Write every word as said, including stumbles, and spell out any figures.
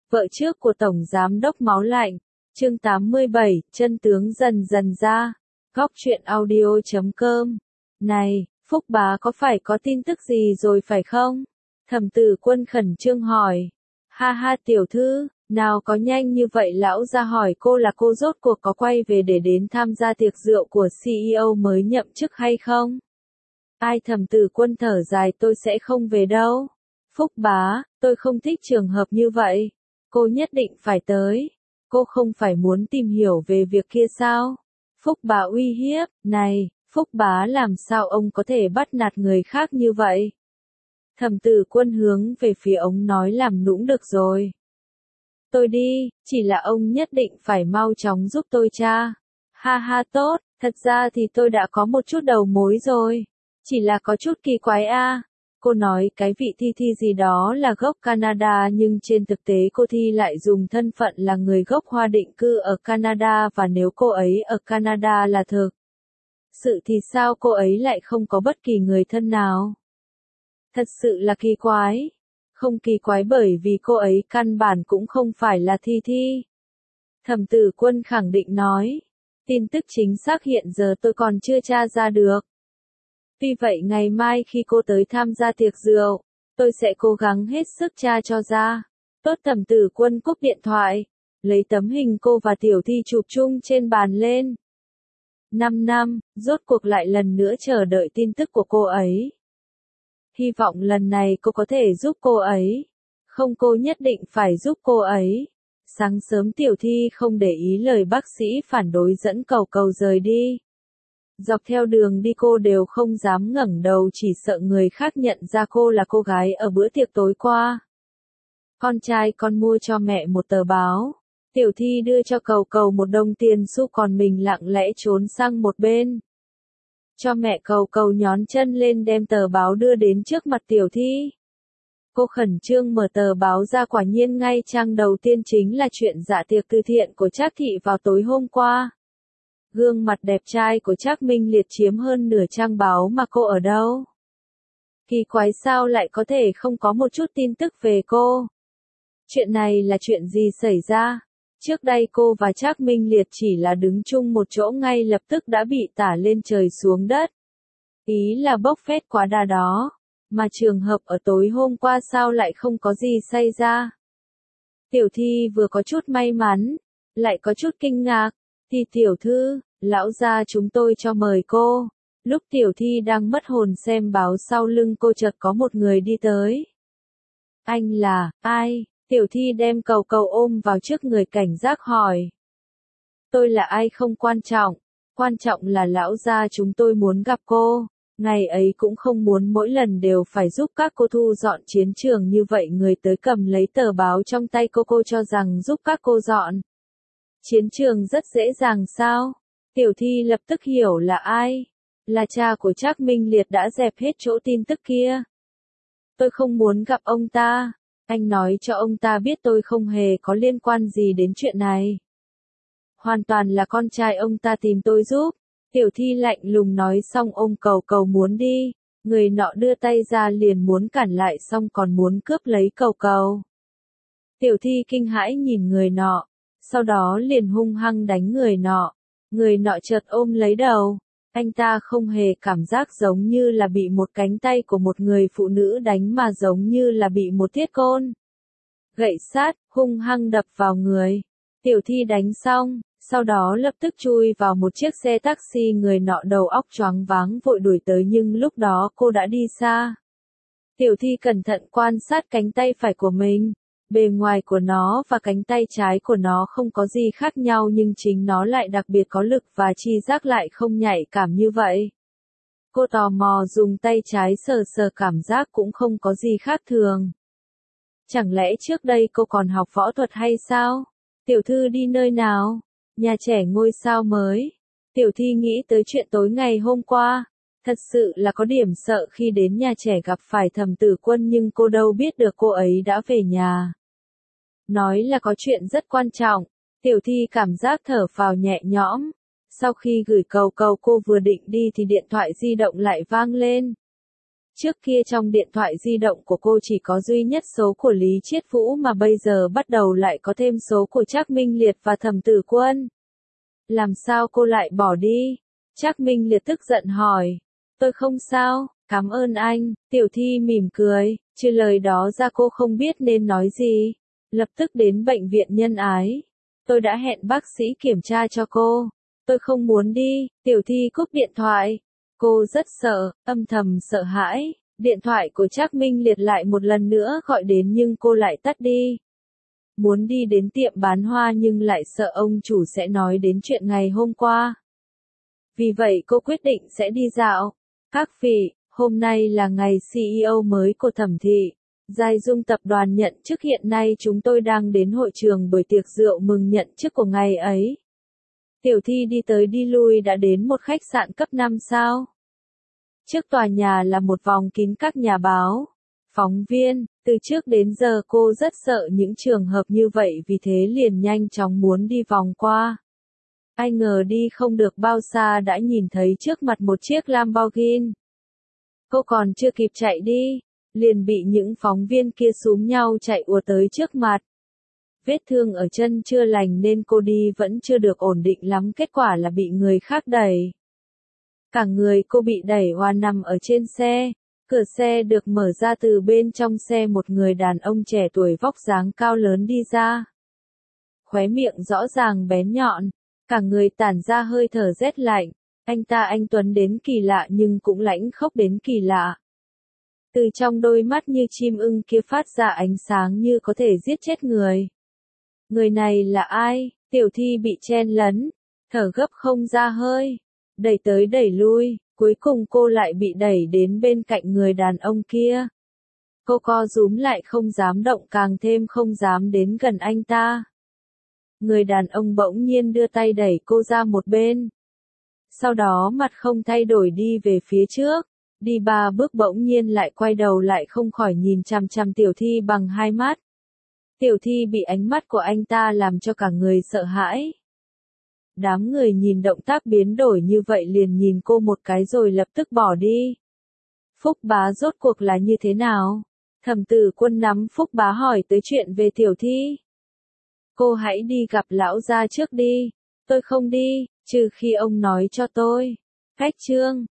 Vợ trước của Tổng Giám đốc Máu Lạnh, chương tám mươi bảy, chân tướng dần dần ra. Góc truyện audio chấm com. Này, Phúc bá có phải có tin tức gì rồi phải không? Thẩm Tử Quân khẩn trương hỏi. Ha ha tiểu thư, nào có nhanh như vậy lão ra hỏi cô là cô rốt cuộc có quay về để đến tham gia tiệc rượu của xê e ô mới nhậm chức hay không? Ai Thẩm Tử Quân thở dài tôi sẽ không về đâu. Phúc bá, tôi không thích trường hợp như vậy. Cô nhất định phải tới. Cô không phải muốn tìm hiểu về việc kia sao? Phúc bá uy hiếp, này, Phúc bá làm sao ông có thể bắt nạt người khác như vậy? Thẩm Tử Quân hướng về phía ông nói làm nũng được rồi. Tôi đi, chỉ là ông nhất định phải mau chóng giúp tôi cha. Ha ha tốt, thật ra thì tôi đã có một chút đầu mối rồi. Chỉ là có chút kỳ quái a. À. Cô nói cái vị Thi Thi gì đó là gốc Canada nhưng trên thực tế cô Thi lại dùng thân phận là người gốc Hoa định cư ở Canada và nếu cô ấy ở Canada là thực sự thì sao cô ấy lại không có bất kỳ người thân nào? Thật sự là kỳ quái. Không kỳ quái bởi vì cô ấy căn bản cũng không phải là Thi Thi. Thẩm Tử Quân khẳng định nói. Tin tức chính xác hiện giờ tôi còn chưa tra ra được. Vì vậy ngày mai khi cô tới tham gia tiệc rượu, tôi sẽ cố gắng hết sức tra cho ra. Tốt Thẩm Tử Quân cúp điện thoại, lấy tấm hình cô và Tiểu Thi chụp chung trên bàn lên. Năm năm, rốt cuộc lại lần nữa chờ đợi tin tức của cô ấy. Hy vọng lần này cô có thể giúp cô ấy. Không cô nhất định phải giúp cô ấy. Sáng sớm Tiểu Thi không để ý lời bác sĩ phản đối dẫn Cầu Cầu rời đi. Dọc theo đường đi cô đều không dám ngẩng đầu chỉ sợ người khác nhận ra cô là cô gái ở bữa tiệc tối qua. Con trai con mua cho mẹ một tờ báo. Tiểu Thi đưa cho Cầu Cầu một đồng tiền xu còn mình lặng lẽ trốn sang một bên. Cho mẹ Cầu Cầu nhón chân lên đem tờ báo đưa đến trước mặt Tiểu Thi. Cô khẩn trương mở tờ báo ra quả nhiên ngay trang đầu tiên chính là chuyện dạ tiệc từ thiện của Trác Thị vào tối hôm qua. Gương mặt đẹp trai của Trác Minh Liệt chiếm hơn nửa trang báo mà cô ở đâu? Kỳ quái sao lại có thể không có một chút tin tức về cô? Chuyện này là chuyện gì xảy ra? Trước đây cô và Trác Minh Liệt chỉ là đứng chung một chỗ ngay lập tức đã bị tả lên trời xuống đất. Ý là bốc phét quá đà đó. Mà trường hợp ở tối hôm qua sao lại không có gì xảy ra? Tiểu Thi vừa có chút may mắn, lại có chút kinh ngạc. Thì tiểu thư, lão gia chúng tôi cho mời cô. Lúc Tiểu Thi đang mất hồn xem báo sau lưng cô chợt có một người đi tới. Anh là, ai? Tiểu Thi đem Cầu Cầu ôm vào trước người cảnh giác hỏi. Tôi là ai không quan trọng, quan trọng là lão gia chúng tôi muốn gặp cô. Ngày ấy cũng không muốn mỗi lần đều phải giúp các cô thu dọn chiến trường như vậy người tới cầm lấy tờ báo trong tay cô cô cho rằng giúp các cô dọn. Chiến trường rất dễ dàng sao? Tiểu Thi lập tức hiểu là ai. Là cha của Trác Minh Liệt đã dẹp hết chỗ tin tức kia. Tôi không muốn gặp ông ta. Anh nói cho ông ta biết tôi không hề có liên quan gì đến chuyện này. Hoàn toàn là con trai ông ta tìm tôi giúp. Tiểu Thi lạnh lùng nói xong ôm Cầu Cầu muốn đi. Người nọ đưa tay ra liền muốn cản lại xong còn muốn cướp lấy Cầu Cầu. Tiểu Thi kinh hãi nhìn người nọ. Sau đó liền hung hăng đánh người nọ. Người nọ chợt ôm lấy đầu. Anh ta không hề cảm giác giống như là bị một cánh tay của một người phụ nữ đánh mà giống như là bị một thiết côn. Gậy sát, hung hăng đập vào người. Tiểu Thi đánh xong, sau đó lập tức chui vào một chiếc xe taxi người nọ đầu óc choáng váng vội đuổi tới nhưng lúc đó cô đã đi xa. Tiểu Thi cẩn thận quan sát cánh tay phải của mình. Bề ngoài của nó và cánh tay trái của nó không có gì khác nhau nhưng chính nó lại đặc biệt có lực và chi giác lại không nhạy cảm như vậy. Cô tò mò dùng tay trái sờ sờ cảm giác cũng không có gì khác thường. Chẳng lẽ trước đây cô còn học võ thuật hay sao? Tiểu thư đi nơi nào? Nhà trẻ ngôi sao mới. Tiểu Thi nghĩ tới chuyện tối ngày hôm qua. Thật sự là có điểm sợ khi đến nhà trẻ gặp phải Thẩm Tử Quân nhưng cô đâu biết được cô ấy đã về nhà. Nói là có chuyện rất quan trọng, Tiểu Thi cảm giác thở phào nhẹ nhõm. Sau khi gửi Cầu Cầu cô vừa định đi thì điện thoại di động lại vang lên. Trước kia trong điện thoại di động của cô chỉ có duy nhất số của Lý Chiết Vũ mà bây giờ bắt đầu lại có thêm số của Trác Minh Liệt và Thẩm Tử Quân. Làm sao cô lại bỏ đi? Trác Minh Liệt tức giận hỏi. Tôi không sao, cảm ơn anh, Tiểu Thi mỉm cười, trừ lời đó ra cô không biết nên nói gì. Lập tức đến bệnh viện Nhân Ái. Tôi đã hẹn bác sĩ kiểm tra cho cô. Tôi không muốn đi, Tiểu Thi cúp điện thoại. Cô rất sợ, âm thầm sợ hãi. Điện thoại của Trác Minh Liệt lại một lần nữa gọi đến nhưng cô lại tắt đi. Muốn đi đến tiệm bán hoa nhưng lại sợ ông chủ sẽ nói đến chuyện ngày hôm qua. Vì vậy cô quyết định sẽ đi dạo. Các vị, hôm nay là ngày xê e ô mới của Thẩm thị. Giai Dung tập đoàn nhận chức, hiện nay chúng tôi đang đến hội trường buổi tiệc rượu mừng nhận chức của ngày ấy. Tiểu Thi đi tới đi lui đã đến một khách sạn cấp năm sao. Trước tòa nhà là một vòng kín các nhà báo, phóng viên, từ trước đến giờ cô rất sợ những trường hợp như vậy vì thế liền nhanh chóng muốn đi vòng qua. Ai ngờ đi không được bao xa đã nhìn thấy trước mặt một chiếc Lamborghini. Cô còn chưa kịp chạy đi, liền bị những phóng viên kia xúm nhau chạy ùa tới trước mặt. Vết thương ở chân chưa lành nên cô đi vẫn chưa được ổn định lắm, kết quả là bị người khác đẩy. Cả người cô bị đẩy hoa nằm ở trên xe, cửa xe được mở ra, từ bên trong xe một người đàn ông trẻ tuổi vóc dáng cao lớn đi ra. Khóe miệng rõ ràng bén nhọn, cả người tản ra hơi thở rét lạnh, anh ta anh tuấn đến kỳ lạ nhưng cũng lãnh khốc đến kỳ lạ. Từ trong đôi mắt như chim ưng kia phát ra ánh sáng như có thể giết chết người. Người này là ai? Tiểu Thi bị chen lấn, thở gấp không ra hơi, đẩy tới đẩy lui, cuối cùng cô lại bị đẩy đến bên cạnh người đàn ông kia. Cô co rúm lại không dám động, càng thêm không dám đến gần anh ta. Người đàn ông bỗng nhiên đưa tay đẩy cô ra một bên. Sau đó mặt không thay đổi đi về phía trước, đi ba bước bỗng nhiên lại quay đầu lại không khỏi nhìn chằm chằm Tiểu Thi bằng hai mắt. Tiểu Thi bị ánh mắt của anh ta làm cho cả người sợ hãi. Đám người nhìn động tác biến đổi như vậy liền nhìn cô một cái rồi lập tức bỏ đi. Phúc Bá rốt cuộc là như thế nào? Thẩm Tử Quân nắm Phúc Bá hỏi tới chuyện về Tiểu Thi. Cô hãy đi gặp lão gia trước đi. Tôi không đi, trừ khi ông nói cho tôi. Cách chương